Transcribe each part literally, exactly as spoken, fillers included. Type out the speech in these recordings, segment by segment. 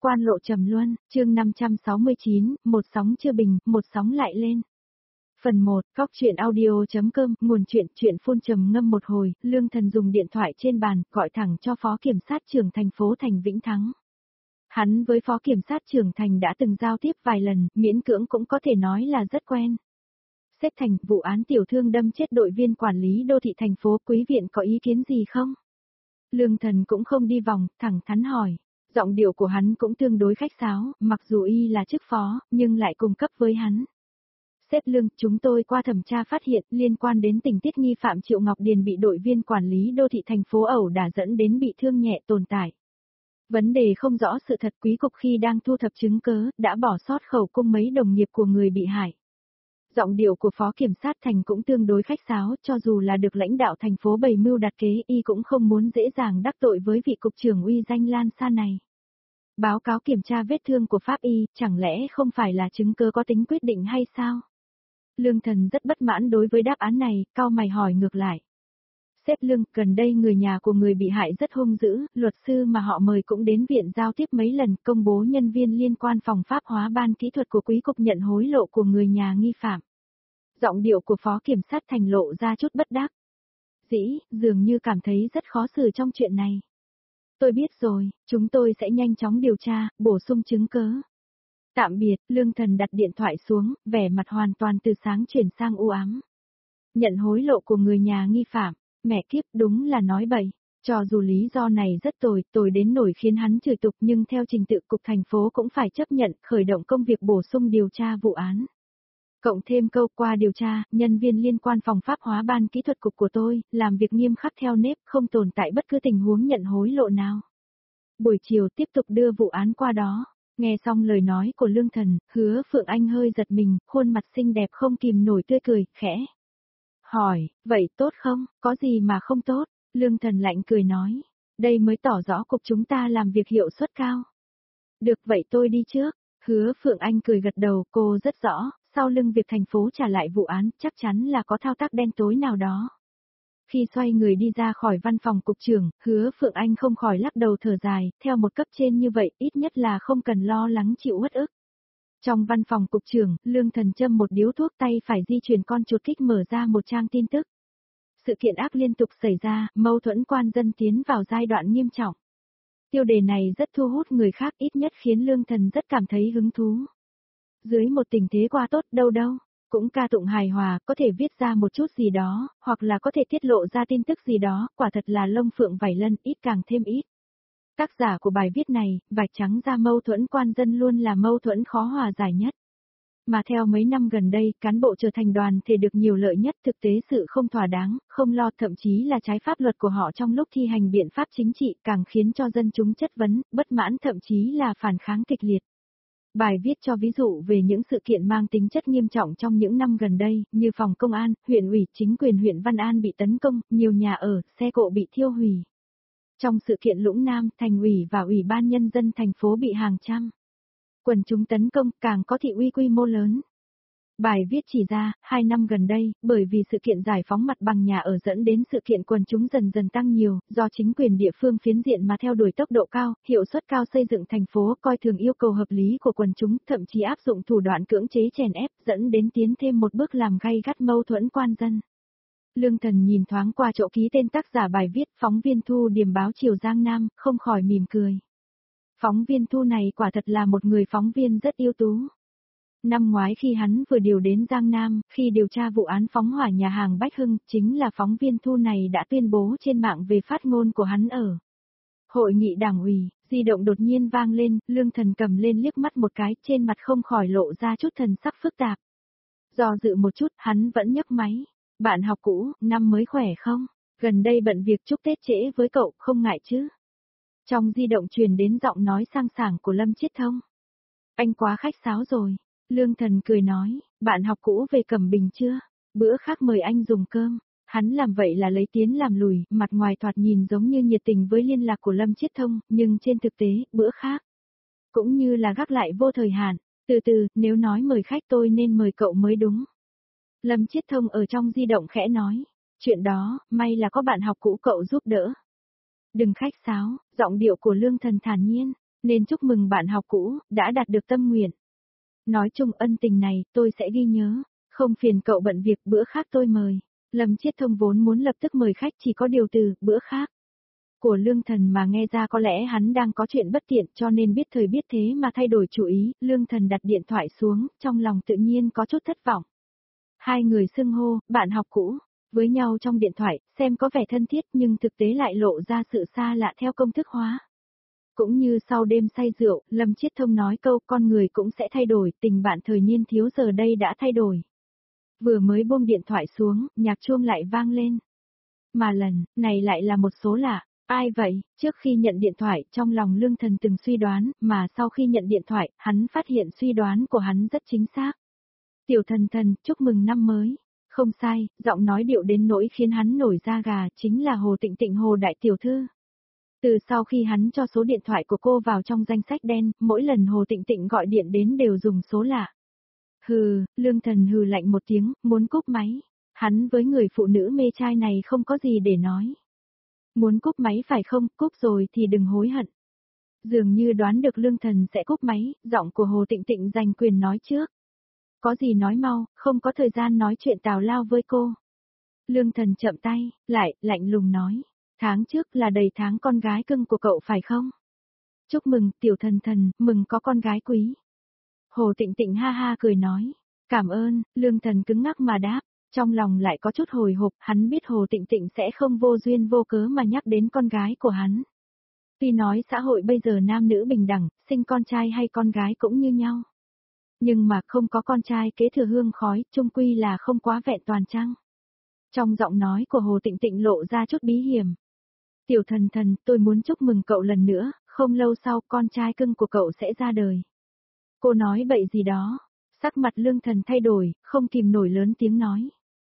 Quan lộ trầm luân, chương năm trăm sáu mươi chín, một sóng chưa bình, một sóng lại lên. Phần một, Góc truyện audio.com, nguồn truyện, truyện phun trầm ngâm một hồi, Lương Thần dùng điện thoại trên bàn, gọi thẳng cho Phó Kiểm sát trưởng thành phố Thành Vĩnh Thắng. Hắn với Phó Kiểm sát trưởng Thành đã từng giao tiếp vài lần, miễn cưỡng cũng có thể nói là rất quen. Xếp Thành, vụ án tiểu thương đâm chết đội viên quản lý đô thị thành phố, quý viện có ý kiến gì không? Lương Thần cũng không đi vòng, thẳng thắn hỏi. Giọng điệu của hắn cũng tương đối khách sáo, mặc dù y là chức phó, nhưng lại cùng cấp với hắn. Sếp Lương, chúng tôi qua thẩm tra phát hiện liên quan đến tình tiết nghi phạm Triệu Ngọc Điền bị đội viên quản lý đô thị thành phố ẩu đả dẫn đến bị thương nhẹ tồn tại. Vấn đề không rõ sự thật, quý cục khi đang thu thập chứng cớ, đã bỏ sót khẩu cung mấy đồng nghiệp của người bị hại. Giọng điệu của Phó Kiểm sát Thành cũng tương đối khách sáo, cho dù là được lãnh đạo thành phố bày mưu đặt kế, y cũng không muốn dễ dàng đắc tội với vị cục trưởng uy danh lan xa này. Báo cáo kiểm tra vết thương của pháp y, chẳng lẽ không phải là chứng cứ có tính quyết định hay sao? Lương Thần rất bất mãn đối với đáp án này, cau mày hỏi ngược lại. Sếp Lương, gần đây người nhà của người bị hại rất hung dữ, luật sư mà họ mời cũng đến viện giao tiếp mấy lần, công bố nhân viên liên quan phòng pháp hóa ban kỹ thuật của quý cục nhận hối lộ của người nhà nghi phạm. Giọng điệu của Phó Kiểm sát Thành lộ ra chút bất đắc dĩ, dường như cảm thấy rất khó xử trong chuyện này. Tôi biết rồi, chúng tôi sẽ nhanh chóng điều tra, bổ sung chứng cứ. Tạm biệt, Lương Thần đặt điện thoại xuống, vẻ mặt hoàn toàn từ sáng chuyển sang u ám. Nhận hối lộ của người nhà nghi phạm, mẹ kiếp, đúng là nói bậy. Cho dù lý do này rất tồi, tồi đến nổi khiến hắn chửi tục, nhưng theo trình tự cục thành phố cũng phải chấp nhận khởi động công việc bổ sung điều tra vụ án. Cộng thêm câu qua điều tra, nhân viên liên quan phòng pháp hóa ban kỹ thuật cục của tôi, làm việc nghiêm khắc theo nếp, không tồn tại bất cứ tình huống nhận hối lộ nào. Buổi chiều tiếp tục đưa vụ án qua đó. Nghe xong lời nói của Lương Thần, Hứa Phượng Anh hơi giật mình, khuôn mặt xinh đẹp không kìm nổi tươi cười, khẽ. Hỏi, vậy tốt không, có gì mà không tốt? Lương Thần lạnh cười nói, đây mới tỏ rõ cục chúng ta làm việc hiệu suất cao. Được vậy tôi đi trước. Hứa Phượng Anh cười gật đầu, cô rất rõ, sau lưng việc thành phố trả lại vụ án, chắc chắn là có thao tác đen tối nào đó. Khi xoay người đi ra khỏi văn phòng cục trưởng, Hứa Phượng Anh không khỏi lắc đầu thở dài, theo một cấp trên như vậy, ít nhất là không cần lo lắng chịu uất ức. Trong văn phòng cục trưởng, Lương Thần châm một điếu thuốc, tay phải di chuyển con chuột kích mở ra một trang tin tức. Sự kiện ác liên tục xảy ra, mâu thuẫn quan dân tiến vào giai đoạn nghiêm trọng. Tiêu đề này rất thu hút người khác, ít nhất khiến Lương Thần rất cảm thấy hứng thú. Dưới một tình thế qua tốt đâu đâu, cũng ca tụng hài hòa, có thể viết ra một chút gì đó, hoặc là có thể tiết lộ ra tin tức gì đó, quả thật là lông phượng vảy lân, ít càng thêm ít. Tác giả của bài viết này, vạch trắng ra mâu thuẫn quan dân luôn là mâu thuẫn khó hòa giải nhất. Mà theo mấy năm gần đây, cán bộ trở thành đoàn thể được nhiều lợi nhất, thực tế sự không thỏa đáng, không lo, thậm chí là trái pháp luật của họ trong lúc thi hành biện pháp chính trị, càng khiến cho dân chúng chất vấn, bất mãn, thậm chí là phản kháng kịch liệt. Bài viết cho ví dụ về những sự kiện mang tính chất nghiêm trọng trong những năm gần đây, như phòng công an, huyện ủy, chính quyền huyện Văn An bị tấn công, nhiều nhà ở, xe cộ bị thiêu hủy. Trong sự kiện Lũng Nam, thành ủy và ủy ban nhân dân thành phố bị hàng trăm quần chúng tấn công, càng có thị uy quy mô lớn. Bài viết chỉ ra, hai năm gần đây, bởi vì sự kiện giải phóng mặt bằng nhà ở dẫn đến sự kiện quần chúng dần dần tăng nhiều, do chính quyền địa phương phiến diện mà theo đuổi tốc độ cao, hiệu suất cao xây dựng thành phố, coi thường yêu cầu hợp lý của quần chúng, thậm chí áp dụng thủ đoạn cưỡng chế chèn ép, dẫn đến tiến thêm một bước làm gay gắt mâu thuẫn quan dân. Lương Thần nhìn thoáng qua chỗ ký tên tác giả bài viết, phóng viên Thu điểm báo Chiều Giang Nam, không khỏi mỉm cười. Phóng viên Thu này quả thật là một người phóng viên rất ưu tú. Năm ngoái khi hắn vừa điều đến Giang Nam, khi điều tra vụ án phóng hỏa nhà hàng Bách Hưng, chính là phóng viên Thu này đã tuyên bố trên mạng về phát ngôn của hắn ở hội nghị đảng ủy. Di động đột nhiên vang lên, Lương Thần cầm lên liếc mắt một cái, trên mặt không khỏi lộ ra chút thần sắc phức tạp. Do dự một chút, hắn vẫn nhấc máy. Bạn học cũ, năm mới khỏe không? Gần đây bận việc chúc Tết trễ với cậu, không ngại chứ? Trong di động truyền đến giọng nói sang sảng của Lâm Chiết Thông. Anh quá khách sáo rồi. Lương Thần cười nói, bạn học cũ về Cẩm Bình chưa? Bữa khác mời anh dùng cơm. Hắn làm vậy là lấy tiến làm lùi, mặt ngoài thoạt nhìn giống như nhiệt tình với liên lạc của Lâm Chiết Thông, nhưng trên thực tế, bữa khác cũng như là gác lại vô thời hạn. Từ từ, nếu nói mời khách tôi nên mời cậu mới đúng. Lâm Chiết Thông ở trong di động khẽ nói, chuyện đó, may là có bạn học cũ cậu giúp đỡ. Đừng khách sáo, giọng điệu của Lương Thần thản nhiên. Nên chúc mừng bạn học cũ, đã đạt được tâm nguyện. Nói chung ân tình này, tôi sẽ ghi nhớ. Không phiền cậu bận việc, bữa khác tôi mời. Lâm Chiết Thông vốn muốn lập tức mời khách, chỉ có điều từ bữa khác của Lương Thần mà nghe ra có lẽ hắn đang có chuyện bất tiện, cho nên biết thời biết thế mà thay đổi chủ ý. Lương Thần đặt điện thoại xuống, trong lòng tự nhiên có chút thất vọng. Hai người xưng hô, bạn học cũ, với nhau trong điện thoại, xem có vẻ thân thiết nhưng thực tế lại lộ ra sự xa lạ theo công thức hóa. Cũng như sau đêm say rượu, Lâm Chiết Thông nói câu con người cũng sẽ thay đổi, tình bạn thời niên thiếu giờ đây đã thay đổi. Vừa mới buông điện thoại xuống, nhạc chuông lại vang lên. Mà lần này lại là một số lạ. Ai vậy? Trước khi nhận điện thoại, trong lòng Lương Thần từng suy đoán, mà sau khi nhận điện thoại, hắn phát hiện suy đoán của hắn rất chính xác. Tiểu Thần Thần, chúc mừng năm mới. Không sai, giọng nói điệu đến nỗi khiến hắn nổi da gà, chính là Hồ Tịnh Tịnh Hồ đại tiểu thư. Từ sau khi hắn cho số điện thoại của cô vào trong danh sách đen, mỗi lần Hồ Tịnh Tịnh gọi điện đến đều dùng số lạ. Hừ, Lương Thần hừ lạnh một tiếng, muốn cúp máy. Hắn với người phụ nữ mê trai này không có gì để nói. Muốn cúp máy phải không, cúp rồi thì đừng hối hận. Dường như đoán được Lương Thần sẽ cúp máy, giọng của Hồ Tịnh Tịnh giành quyền nói trước. Có gì nói mau, không có thời gian nói chuyện tào lao với cô. Lương Thần chậm tay, lại, lạnh lùng nói. Tháng trước là đầy tháng con gái cưng của cậu phải không? Chúc mừng, Tiểu Thần Thần, mừng có con gái quý. Hồ Tịnh Tịnh ha ha cười nói. Cảm ơn, Lương Thần cứng ngắc mà đáp. Trong lòng lại có chút hồi hộp, hắn biết Hồ Tịnh Tịnh sẽ không vô duyên vô cớ mà nhắc đến con gái của hắn. Tuy nói xã hội bây giờ nam nữ bình đẳng, sinh con trai hay con gái cũng như nhau. Nhưng mà không có con trai kế thừa hương khói, chung quy là không quá vẹn toàn chăng. Trong giọng nói của Hồ Tịnh Tịnh lộ ra chút bí hiểm. Tiểu Thần Thần, tôi muốn chúc mừng cậu lần nữa, không lâu sau con trai cưng của cậu sẽ ra đời. Cô nói bậy gì đó, sắc mặt Lương Thần thay đổi, không kìm nổi lớn tiếng nói.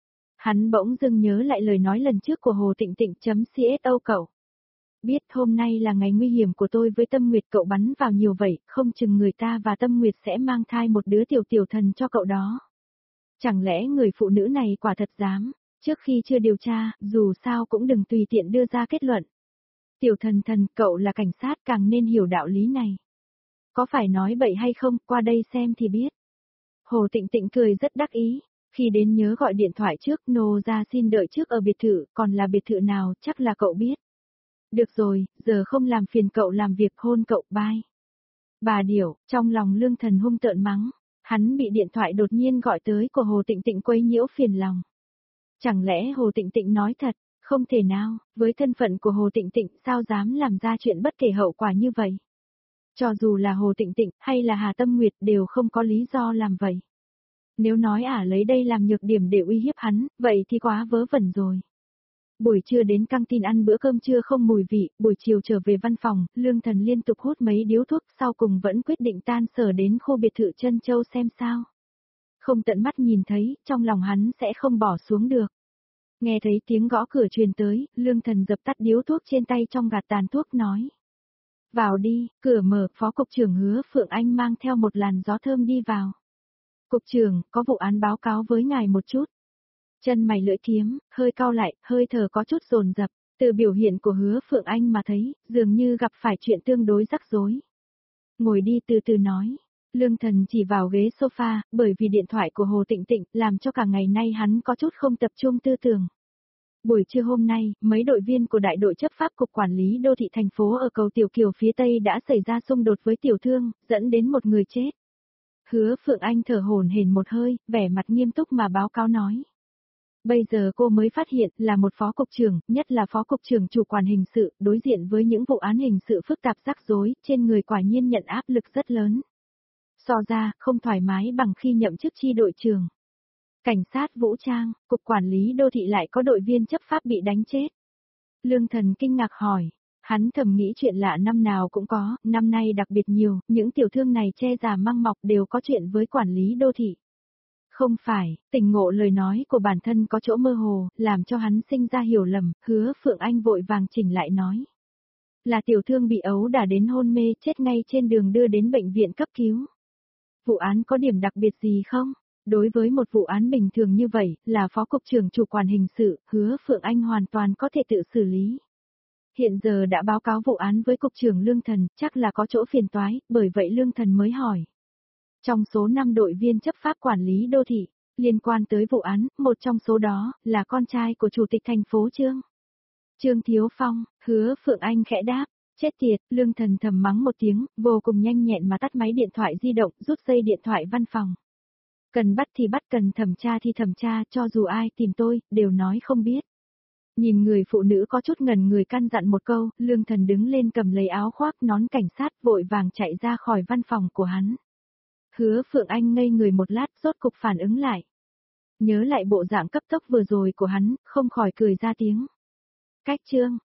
Hắn bỗng dưng nhớ lại lời nói lần trước của Hồ Tịnh Tịnh chấm xô cậu. Biết hôm nay là ngày nguy hiểm của tôi với Tâm Nguyệt cậu bắn vào nhiều vậy, không chừng người ta và Tâm Nguyệt sẽ mang thai một đứa tiểu tiểu thần cho cậu đó. Chẳng lẽ người phụ nữ này quả thật dám, trước khi chưa điều tra, dù sao cũng đừng tùy tiện đưa ra kết luận. Tiểu Thần Thần, cậu là cảnh sát càng nên hiểu đạo lý này. Có phải nói bậy hay không, qua đây xem thì biết. Hồ Tịnh Tịnh cười rất đắc ý. Khi đến nhớ gọi điện thoại trước, nô ra xin đợi trước ở biệt thự, còn là biệt thự nào, chắc là cậu biết. Được rồi, giờ không làm phiền cậu làm việc, hôn cậu, bye. Bà điểu, trong lòng Lương Thần hung tợn mắng, hắn bị điện thoại đột nhiên gọi tới của Hồ Tịnh Tịnh quấy nhiễu phiền lòng. Chẳng lẽ Hồ Tịnh Tịnh nói thật, không thể nào, với thân phận của Hồ Tịnh Tịnh sao dám làm ra chuyện bất kể hậu quả như vậy. Cho dù là Hồ Tịnh Tịnh hay là Hà Tâm Nguyệt đều không có lý do làm vậy. Nếu nói ả lấy đây làm nhược điểm để uy hiếp hắn, vậy thì quá vớ vẩn rồi. Buổi trưa đến căng tin ăn bữa cơm trưa không mùi vị, buổi chiều trở về văn phòng, Lương Thần liên tục hút mấy điếu thuốc, sau cùng vẫn quyết định tan sở đến khu biệt thự Trân Châu xem sao. Không tận mắt nhìn thấy, trong lòng hắn sẽ không bỏ xuống được. Nghe thấy tiếng gõ cửa truyền tới, Lương Thần dập tắt điếu thuốc trên tay trong gạt tàn thuốc nói. Vào đi, cửa mở, Phó Cục trưởng Hứa Phượng Anh mang theo một làn gió thơm đi vào. Cục trưởng, có vụ án báo cáo với ngài một chút. Chân mày lưỡi kiếm, hơi cau lại, hơi thở có chút dồn dập, từ biểu hiện của Hứa Phượng Anh mà thấy, dường như gặp phải chuyện tương đối rắc rối. Ngồi đi từ từ nói. Lương Thần chỉ vào ghế sofa, bởi vì điện thoại của Hồ Tịnh Tịnh làm cho cả ngày nay hắn có chút không tập trung tư tưởng. Buổi trưa hôm nay, mấy đội viên của đại đội chấp pháp cục quản lý đô thị thành phố ở cầu Tiểu Kiều phía Tây đã xảy ra xung đột với tiểu thương, dẫn đến một người chết. Hứa Phượng Anh thở hổn hển một hơi, vẻ mặt nghiêm túc mà báo cáo nói. Bây giờ cô mới phát hiện là một phó cục trưởng, nhất là phó cục trưởng chủ quản hình sự, đối diện với những vụ án hình sự phức tạp rắc rối, trên người quả nhiên nhận áp lực rất lớn. So ra, không thoải mái bằng khi nhậm chức chi đội trưởng. Cảnh sát vũ trang, cục quản lý đô thị lại có đội viên chấp pháp bị đánh chết. Lương Thần kinh ngạc hỏi, hắn thầm nghĩ chuyện lạ năm nào cũng có, năm nay đặc biệt nhiều, những tiểu thương này che giả măng mọc đều có chuyện với quản lý đô thị. Không phải, tỉnh ngộ lời nói của bản thân có chỗ mơ hồ, làm cho hắn sinh ra hiểu lầm, Hứa Phượng Anh vội vàng chỉnh lại nói. Là tiểu thương bị ấu đả đến hôn mê chết ngay trên đường đưa đến bệnh viện cấp cứu. Vụ án có điểm đặc biệt gì không? Đối với một vụ án bình thường như vậy, là phó cục trưởng chủ quản hình sự, Hứa Phượng Anh hoàn toàn có thể tự xử lý. Hiện giờ đã báo cáo vụ án với Cục trưởng Lương Thần, chắc là có chỗ phiền toái, bởi vậy Lương Thần mới hỏi. Trong số năm đội viên chấp pháp quản lý đô thị, liên quan tới vụ án, một trong số đó, là con trai của Chủ tịch thành phố Trương. Trương Thiếu Phong, Hứa Phượng Anh khẽ đáp, chết tiệt, Lương Thần thầm mắng một tiếng, vô cùng nhanh nhẹn mà tắt máy điện thoại di động, rút dây điện thoại văn phòng. Cần bắt thì bắt, cần thẩm tra thì thẩm tra, cho dù ai tìm tôi, đều nói không biết. Nhìn người phụ nữ có chút ngần người căn dặn một câu, Lương Thần đứng lên cầm lấy áo khoác nón cảnh sát vội vàng chạy ra khỏi văn phòng của hắn. Hứa Phượng Anh ngây người một lát rốt cục phản ứng lại. Nhớ lại bộ dạng cấp tốc vừa rồi của hắn, không khỏi cười ra tiếng. Cách Trương,